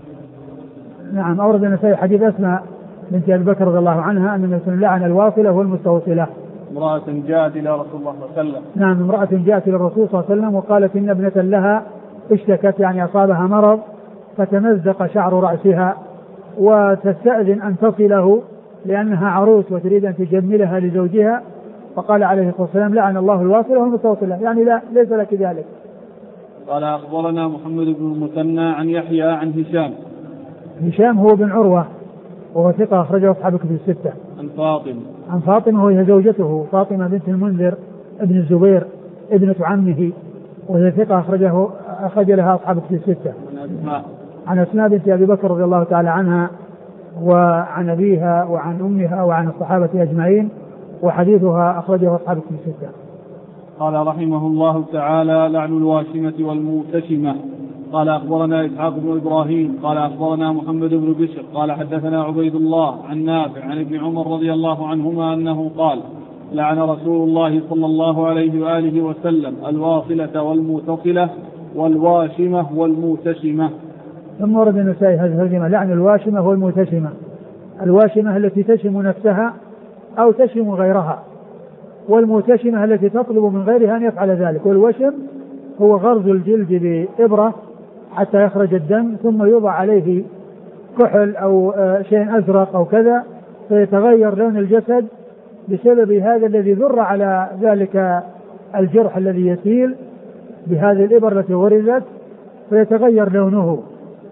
[SPEAKER 2] نعم، أورد النسائي حديث أسماء بنت أبي بكر رضي الله عنها أن النبي لعن الواصلة والمستوصلة.
[SPEAKER 1] امرأة جاءت إلى رسول الله صلى الله عليه وسلم.
[SPEAKER 2] نعم، امرأة جاءت إلى الرسول صلى الله عليه وسلم وقالت إن ابنة لها اشتكت، يعني أصابها مرض فتمزق شعر رأسها، وتستأذن أن تصله لأنها عروس وتريد أن تجملها لزوجها. فقال عليه الصلاة والسلام: لعن الله الواصلة والمستوصلة، يعني لا، ليس لك ذلك.
[SPEAKER 1] قال: أخبرنا محمد بن المثنى عن يحيى عن
[SPEAKER 2] هشام هو بن عروة وهو ثقة أخرجه أصحاب الكتب الستة. عن فاطمة وهي زوجته فاطمة بنت المنذر ابن الزبير ابنة عمه، وهي ثقة أخرج لها أصحاب الكتب الستة. عن أسماء بنت أبي بكر رضي الله تعالى عنها وعن أبيها وعن أمها وعن الصحابة أجمعين، وحديثها أخرجه أصحاب الكتب الستة.
[SPEAKER 1] قال رحمه الله تعالى: لعن الواشمة والموتشمة. قال: أخبرنا إسحاق بن إبراهيم قال أخبرنا محمد بن بشر قال حدثنا عبيد الله عن نافع عن ابن عمر رضي الله عنهما أنه قال: لعن رسول الله صلى الله عليه وآله وسلم الواصلة والموتصلة والواشمة والموتشمة.
[SPEAKER 2] ثم ورد النسائي هذه الترجمة: لعن الواشمة والموتشمة. الواشمة التي تشم نفسها أو تشم غيرها، والموتشمة التي تطلب من غيرها أن يفعل ذلك. والوشم هو غرز الجلد بإبرة حتى يخرج الدم، ثم يوضع عليه كحل أو شيء أزرق أو كذا، فيتغير لون الجسد بسبب هذا الذي ذر على ذلك الجرح الذي يسيل بهذه الإبر التي غرزت، فيتغير لونه.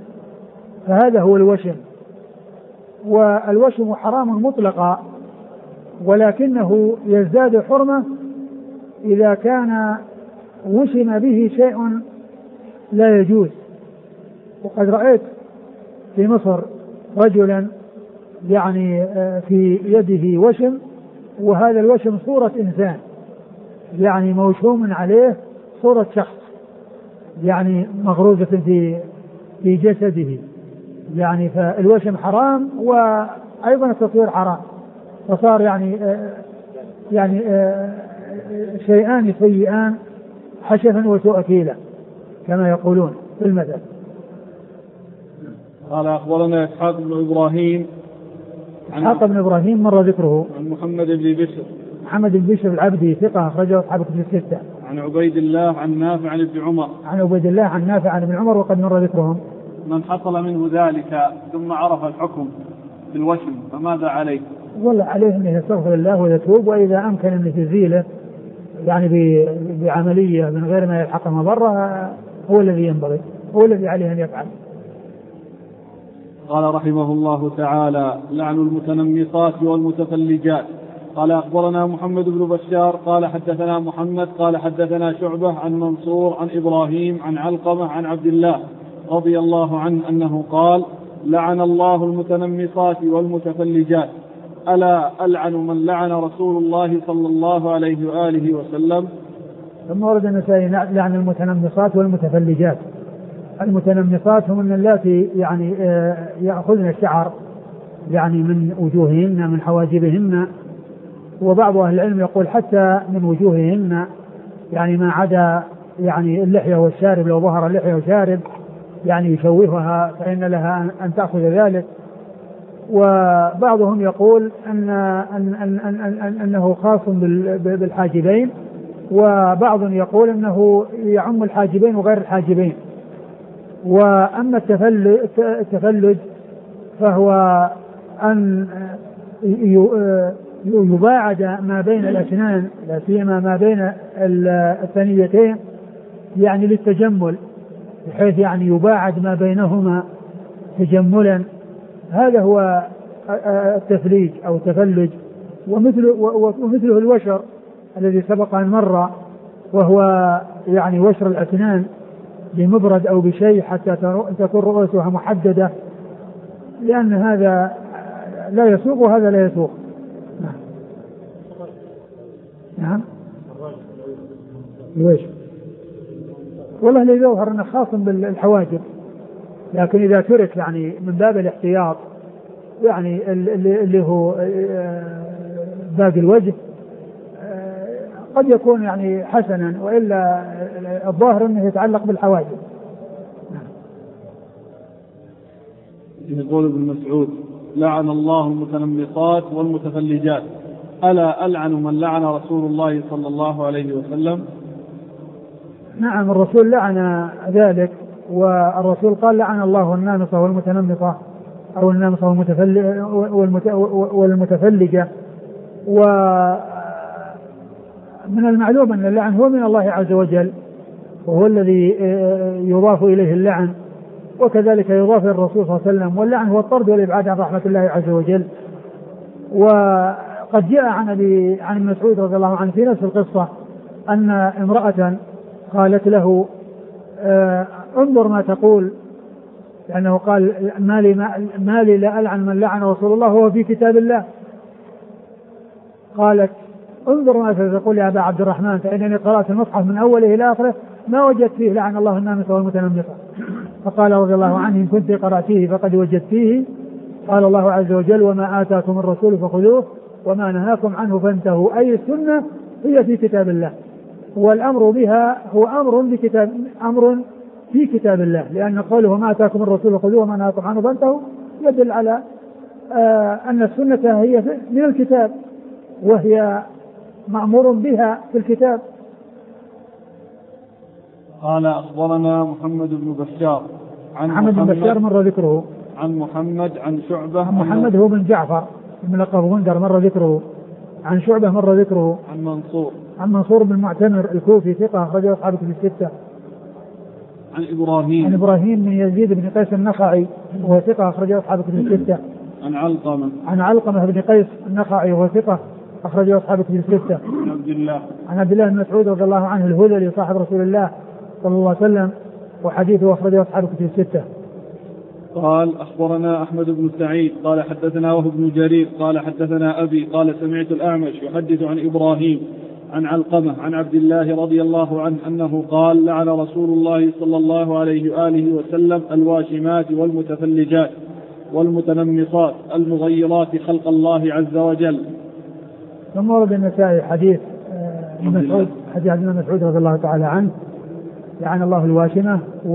[SPEAKER 2] فهذا هو الوشم. والوشم حرام مطلقا، ولكنه يزداد حرمة إذا كان وشم به شيء لا يجوز. وقد رأيت في مصر رجلا يعني في يده وشم، وهذا الوشم صورة إنسان، يعني موشوم عليه صورة شخص، يعني مغروزة في جسده، يعني فالوشم حرام وأيضا التصوير حرام، فصار يعني شيئان سيئان حشفا وسوء كيلا كما يقولون في المثل.
[SPEAKER 1] قال: أخبرنا إسحاق بن إبراهيم.
[SPEAKER 2] إسحاق بن إبراهيم مر ذكره.
[SPEAKER 1] عن محمد بن بشر.
[SPEAKER 2] محمد بن بشر العبدي ثقة أخرجه أصحاب الكتب الستة.
[SPEAKER 1] عن عبيد الله عن نافع عن ابن عمر.
[SPEAKER 2] عن عبيد الله عن نافع عن ابن عمر وقد مر ذكرهم.
[SPEAKER 1] من حصل منه ذلك ثم عرف الحكم بالوشم فماذا عليه؟
[SPEAKER 2] والله عليه أن يستغفر الله ويتوب، وإذا أمكن أن يزيله يعني بعملية من غير ما يلحق مضرة هو الذي ينبغي، هو الذي عليه أن يفعل.
[SPEAKER 1] قال رحمه الله تعالى: لعن المتنمصات والمتفلجات. قال: أخبرنا محمد بن بشار قال حدثنا محمد قال حدثنا شعبة عن منصور عن إبراهيم عن علقمة عن عبد الله رضي الله عنه أنه قال: لعن الله المتنمصات والمتفلجات، ألا ألعن من لعن رسول الله صلى الله عليه وآله وسلم.
[SPEAKER 2] ثم ورد النسائي لعن المتنمصات والمتفلجات. المتنمصات هم اللاتي يعني يأخذن الشعر يعني من وجوههن من حواجبهن، وبعض أهل العلم يقول حتى من وجوههن، يعني ما عدا يعني اللحية والشارب، لو ظهر اللحية والشارب يعني يشوهها فإن لها أن تأخذ ذلك. وبعضهم يقول أنه خاص بالحاجبين، وبعض يقول أنه يعم الحاجبين وغير الحاجبين. وأما التفلج فهو أن يباعد ما بين الأسنان، لا سيما ما بين الثنيتين، يعني للتجمل، بحيث يعني يباعد ما بينهما تجملا. هذا هو التفليج أو التفلج. ومثله الوشر الذي سبق أن مر، وهو يعني وشر الأسنان بمبرد أو بشيء حتى تكون رؤوسها محددة، لأن هذا لا يسوق وهذا لا يسوق. نعم. ليش؟ والله اللي يظهر أنه خاص بالحواجب، لكن إذا ترك يعني من باب الاحتياط يعني اللي هو باقي الوجه قد يكون يعني حسنا، وإلا الظاهر أنه يتعلق بالحواجب.
[SPEAKER 1] يقول ابن مسعود: لعن الله المتنمصات والمتفلجات، ألا ألعن من لعن رسول الله صلى الله عليه وسلم؟
[SPEAKER 2] نعم، الرسول لعن ذلك، والرسول قال: لعن الله النامصة والمتنمصة أو النامصة والمتفلجة. ومن المعلوم أن اللعن هو من الله عز وجل، وهو الذي يضاف إليه اللعن، وكذلك يضاف الرسول صلى الله عليه وسلم، واللعن هو الطرد والإبعاد عن رحمة الله عز وجل. وقد جاء عن ابن مسعود رضي الله عنه في نفس القصة أن امرأة قالت له: انظر ما تقول، لأنه قال: ما لي لا ألعن من لعن رسول الله وهو في كتاب الله. قالت: انظر ما تقول يا أبا عبد الرحمن، فإنني قرأت المصحف من أوله إلى آخره ما وجدت فيه لعن الله النامصة والمتنمصة. فقال رضي الله عنه: إن كنت قرأتيه فقد وجدت فيه قال الله عز وجل: وما آتاكم الرسول فخذوه وما نهاكم عنه فانتهوا. أي السنة هي في كتاب الله، والأمر بها هو أمر في كتاب الله، لأن قوله ما آتاكم الرسول فخذوه وما نهاكم عنه فانتهوا يدل على أن السنة هي من الكتاب، وهي مأمور بها في الكتاب.
[SPEAKER 1] قال: أخبرنا محمد بن بشار عن
[SPEAKER 2] محمد بن بشار مر ذكره.
[SPEAKER 1] عن محمد عن شعبة.
[SPEAKER 2] محمد هو بن جعفر من لقب غندر مر ذكره. عن شعبة مر ذكره. عن منصور بن معتمر الكوفي ثقة أخرجه أصحاب الكتب الستة.
[SPEAKER 1] عن إبراهيم
[SPEAKER 2] بن يزيد بن قيس النخعي وهو ثقة أخرجه أصحاب الكتب الستة. عن علقمة بن قيس النخعي وهو ثقة أخرجه أصحاب الكتب الستة. عن عبد الله بن مسعود رضي الله عنه الهذلي صاحب رسول الله صلى الله عليه وسلم، وحديثه أخرجه أصحاب الكتب الستة.
[SPEAKER 1] قال: أخبرنا أحمد بن سعيد قال حدثنا وهب بن جرير قال حدثنا أبي قال سمعت الأعمش يحدث عن إبراهيم عن علقمة عن عبد الله رضي الله عنه أنه قال: لعن رسول الله صلى الله عليه وآله وسلم الواشمات والمتفلجات والمتنمصات المغيرات خلق الله عز وجل.
[SPEAKER 2] ثم ورد النسائي حديث ابن مسعود رضي الله تعالى عنه: لعن الله الواشمة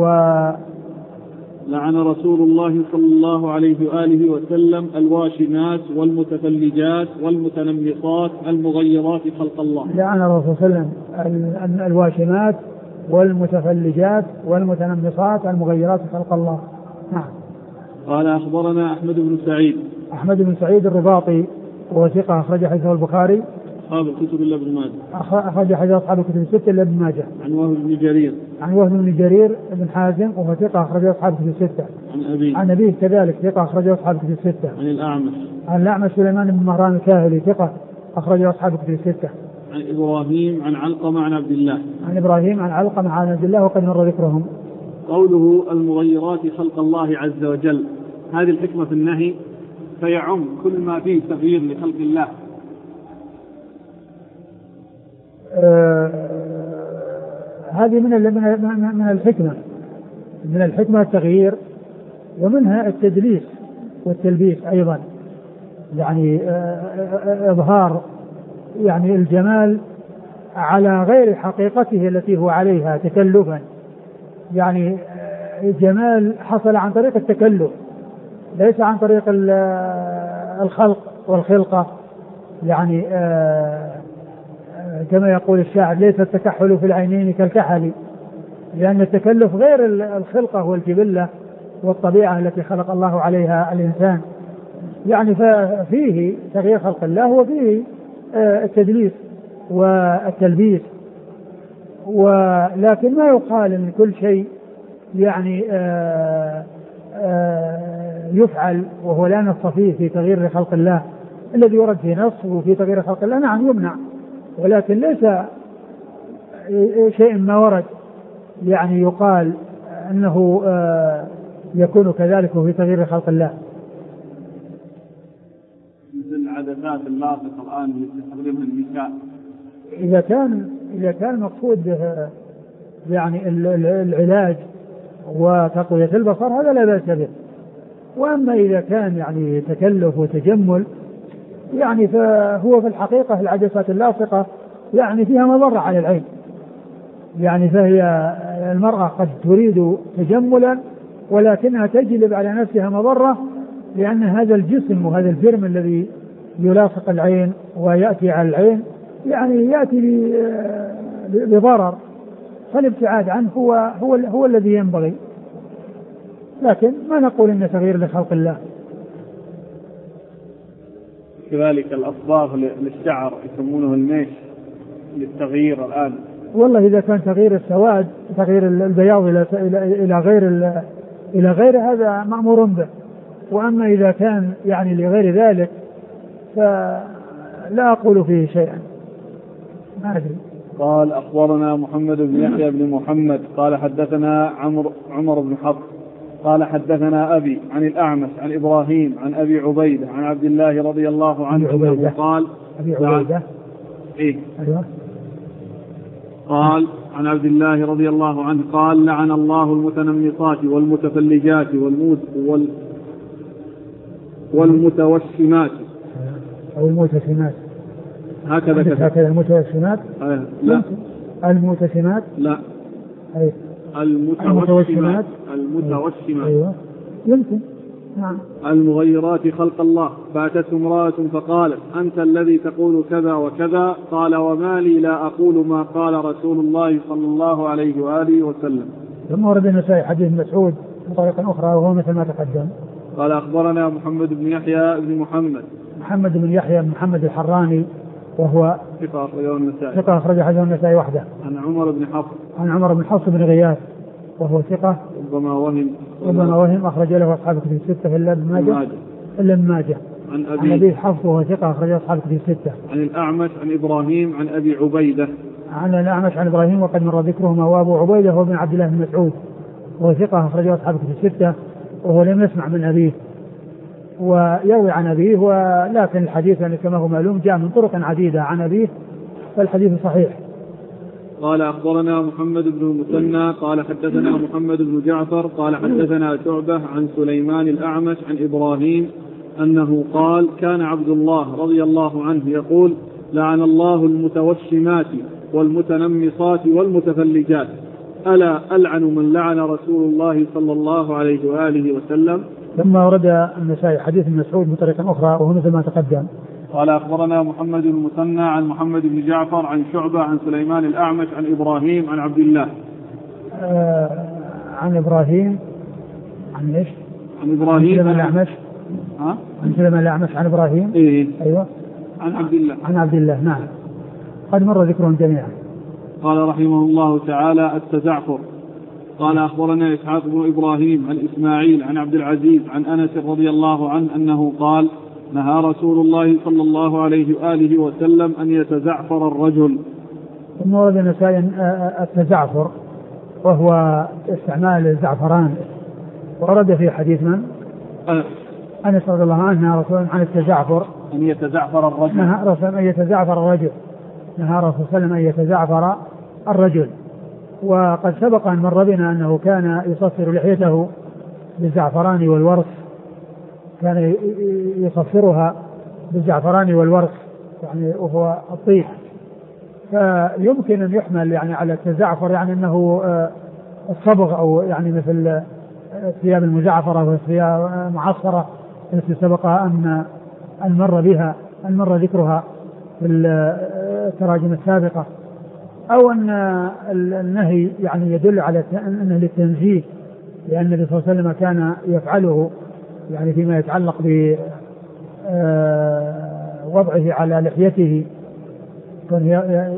[SPEAKER 1] لعن رسول الله صلى الله عليه وآله وسلم الواشمات والمتفلجات والمتنمصات المغيرات خلق الله.
[SPEAKER 2] لعن الرسول صلى الله عليه وسلم الواشمات والمتفلجات والمتنمصات المغيرات خلق الله. نعم.
[SPEAKER 1] قال: أخبرنا أحمد بن
[SPEAKER 2] سعيد الرباطي وهو ثقة أخرج حديثه البخاري
[SPEAKER 1] أصحاب الكتب إلا ابن ماجه.
[SPEAKER 2] أخرج حديث أصحاب الكتب الستة إلا ابن ماجه.
[SPEAKER 1] عن وهب بن جرير بن حازم وهو ثقة أخرج أصحاب الكتب الستة. عن أبيه كذلك ثقة أخرج أصحاب الكتب الستة. عن الأعمش سليمان بن مهران الكاهلي ثقة أخرج أصحاب الكتب الستة. عن إبراهيم عن علقمة عن عبد الله.
[SPEAKER 2] عن عبد الله وقد مر ذكرهم.
[SPEAKER 1] قوله المغيرات خلق الله عز وجل، هذه الحكمة في النهي فيعم كل ما فيه تغيير لخلق الله.
[SPEAKER 2] هذه من الحكمة التغيير، ومنها التدليس والتلبيس أيضا، يعني إظهار يعني الجمال على غير حقيقته التي هو عليها تكلفا، يعني الجمال حصل عن طريق التكلف ليس عن طريق الخلق والخلقة، يعني كما يقول الشاعر: ليس التكحل في العينين كالكحل، لأن التكلف غير الخلقة والجبلة والطبيعة التي خلق الله عليها الإنسان، يعني ففيه تغيير خلق الله وفيه التدليس والتلبيس. ولكن ما يقال ان كل شيء يعني يفعل وهو لا نص فيه في تغيير خلق الله الذي ورد فيه نص وفي تغيير خلق الله، نعم يمنع، ولكن ليس شيء ما ورد يعني يقال أنه يكون كذلك في تغيير خلق الله.
[SPEAKER 1] مثل العدسات اللاصقة الآن يستخدمها النساء،
[SPEAKER 2] إذا كان إذا كان المقصود به يعني العلاج وتقوية البصر هذا لا بأس به. وأما إذا كان يعني تكلف وتجمل يعني فهو في الحقيقة العدسات اللاصقة يعني فيها مضرة على العين، يعني فهي المرأة قد تريد تجملا ولكنها تجلب على نفسها مضرة، لأن هذا الجسم وهذا الجرم الذي يلاصق العين ويأتي على العين يعني يأتي بضرر، فالابتعاد عنه هو الذي ينبغي، لكن ما نقول إن تغيير لخلق الله.
[SPEAKER 1] كذلك الأصباغ للشعر يسمونه الميش للتغيير الآن.
[SPEAKER 2] والله إذا كان تغيير السواد تغيير البياض إلى غير هذا مأمور به، وأما إذا كان يعني لغير ذلك فلا أقول فيه شيئا. ما أدري.
[SPEAKER 1] قال أخبرنا محمد بن يحيى بن محمد قال حدثنا عمر بن حفص قال حدثنا أبي عن الأعمش عن إبراهيم عن أبي عبيدة عن عبد الله رضي الله عنه قال
[SPEAKER 2] أبي عبيدة
[SPEAKER 1] إيه قال عن عبد الله رضي الله عنه قال لعن الله المتنمصات والمتفلجات والمتوشمات
[SPEAKER 2] أو المتسمات
[SPEAKER 1] هكذا
[SPEAKER 2] المتوشمات
[SPEAKER 1] لا
[SPEAKER 2] المتسمات
[SPEAKER 1] لا
[SPEAKER 2] أي
[SPEAKER 1] المتوشمات
[SPEAKER 2] أيوة يمكن نعم.
[SPEAKER 1] المغيرات خلق الله. فأتته امرأة فقالت أنت الذي تقول كذا وكذا، قال وما لي لا أقول ما قال رسول الله صلى الله عليه وآله وسلم.
[SPEAKER 2] ثم ورد النسائي حديث مسعود بطريقة أخرى وهو مثل ما تقدم.
[SPEAKER 1] قال أخبرنا محمد بن يحيى بن محمد
[SPEAKER 2] الحراني وهو
[SPEAKER 1] ثقة أخرجه
[SPEAKER 2] النسائي وحده.
[SPEAKER 1] عن عمر بن حفص
[SPEAKER 2] بن غياث وهو ثقة
[SPEAKER 1] ربما
[SPEAKER 2] وهم أخرج له أصحاب كتب الستة إلا ابن ماجه. عن أبي حفص وهو ثقة أخرج له أصحاب كتب الستة.
[SPEAKER 1] عن الأعمش عن إبراهيم عن أبي عبيدة.
[SPEAKER 2] عن الأعمش عن إبراهيم وقد مر ذكرهما. وأبو عبيدة هو بن عبد الله بن مسعود وهو ثقة أخرج له أصحاب كتب الستة وهو لم يسمع من أبيه ويروي عن أبيه، ولكن الحديث يعني كما هو معلوم جاء من طرق عديدة عن أبيه فالحديث صحيح.
[SPEAKER 1] قال أخبرنا محمد بن المثنى قال حدثنا محمد بن جعفر قال حدثنا شعبة عن سليمان الأعمش عن إبراهيم أنه قال كان عبد الله رضي الله عنه يقول لعن الله المتوشمات والمتنمصات والمتفلجات، ألا ألعن من لعن رسول الله صلى الله عليه وآله وسلم.
[SPEAKER 2] ثم ورد النسائي حديث مسعود بطريقة أخرى وهو مثل ما تقدم.
[SPEAKER 1] قال أخبرنا محمد بن المثنى عن محمد بن جعفر عن شعبة عن سليمان الأعمش عن إبراهيم عن عبد الله
[SPEAKER 2] عن إبراهيم عن إيش؟
[SPEAKER 1] عن إبراهيم
[SPEAKER 2] سليمان الأعمش عن سليمان الأعمش عن إبراهيم أيوة عن عبد الله نعم قد مر ذكرهم جميعا.
[SPEAKER 1] قال رحمه الله تعالى التزعفر. قال أخبرنا إسحاق بن إبراهيم عن إسماعيل عن عبد العزيز عن أنس رضي الله عنه أنه قال نهى رسول الله صلى الله عليه وآله وسلم أن يتزعفر الرجل.
[SPEAKER 2] ثم ورد النسائي التزعفر وهو استعمال الزعفران، ورد في حديث من؟ أنس رضي الله عنه نهى رسول الله عن التزعفر
[SPEAKER 1] أن يتزعفر الرجل.
[SPEAKER 2] نهى رسول الله أن يتزعفر الرجل. نهى رسول الله وسلم أن يتزعفر الرجل. وقد سبق أن مر بنا أنه كان يصفر لحيته بالزعفران والورق، كان يصفرها بالزعفران والورق يعني وهو الطيب، فيمكن أن يحمل يعني على التزعفر يعني أنه الصبغ أو يعني مثل الثياب المزعفرة والثياب المعصرة التي سبق أن مر ذكرها في التراجم السابقة، أو أن النهي يعني يدل على أنه للتنزيه، لأن النبي صلى الله عليه وسلم كان يفعله يعني فيما يتعلق بوضعه على لحيته، كان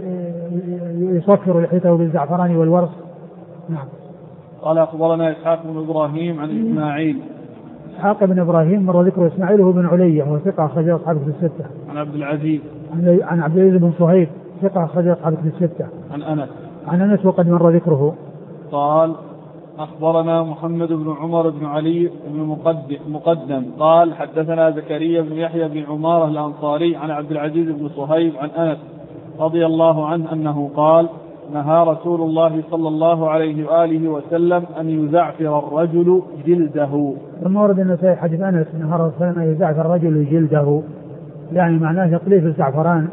[SPEAKER 2] يصفر لحيته بالزعفران والورق. نعم.
[SPEAKER 1] قال أخبرنا إسحاق بن إبراهيم عن إسماعيل.
[SPEAKER 2] إسحاق بن إبراهيم مر ذكر إسماعيل هو بن علية وهو ثقة أخرجه أصحاب الكتب الستة.
[SPEAKER 1] عن عبد العزيز
[SPEAKER 2] عن عبد العزيز بن صهيب ثقة أخرجه أصحاب الكتب الستة. عن أنس وقد مر ذكره.
[SPEAKER 1] قال أخبرنا محمد بن عمر بن علي بن مقدم قال حدثنا زكريا بن يحيى بن عمارة الأنصاري عن عبد العزيز بن صهيب عن أنس رضي الله عنه أنه قال: نهى رسول الله صلى الله عليه وآله وسلم أن يزعفر الرجل جلده.
[SPEAKER 2] ثم ورد النسائي حديث أنس: نهى الرسول صلى الله عليه وسلم أن يزعفر الرجل جلده، يعني معناه تقليف الزعفران،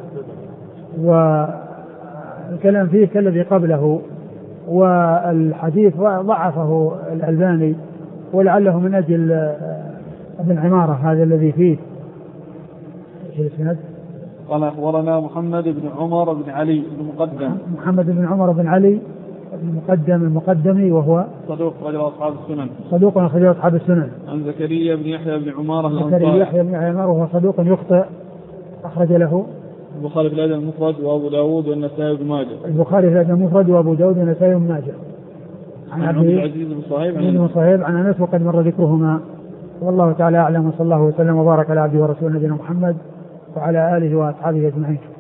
[SPEAKER 2] والكلام فيه كالذي قبله. والحديث ضعفه الألباني ولعله من أجل ابن عمارة هذا الذي فيه.
[SPEAKER 1] قال: أخبرنا محمد بن عمر بن علي المقدم.
[SPEAKER 2] محمد بن عمر بن علي المقدمي، وهو
[SPEAKER 1] صدوق أخرج أصحاب السنن.
[SPEAKER 2] صدوق أخرج أصحاب السنن.
[SPEAKER 1] عن زكريا بن يحيى بن عمارة الأنصاري.
[SPEAKER 2] زكريا يحيى بن عمارة وهو صدوق يخطئ، أخرج له
[SPEAKER 1] البخاري في الأدب المفرد وأبو داود والنسائي بن ماجه.
[SPEAKER 2] البخاري في الأدب المفرد وأبو داود والنسائي بن ماجه.
[SPEAKER 1] عن عبد العزيز بن
[SPEAKER 2] صهيب عن أنس وقد مر ذكرهما. والله تعالى أعلم، وصلى الله وسلم وبارك على عبده ورسوله نبينا محمد وعلى آله وأصحابه أجمعين.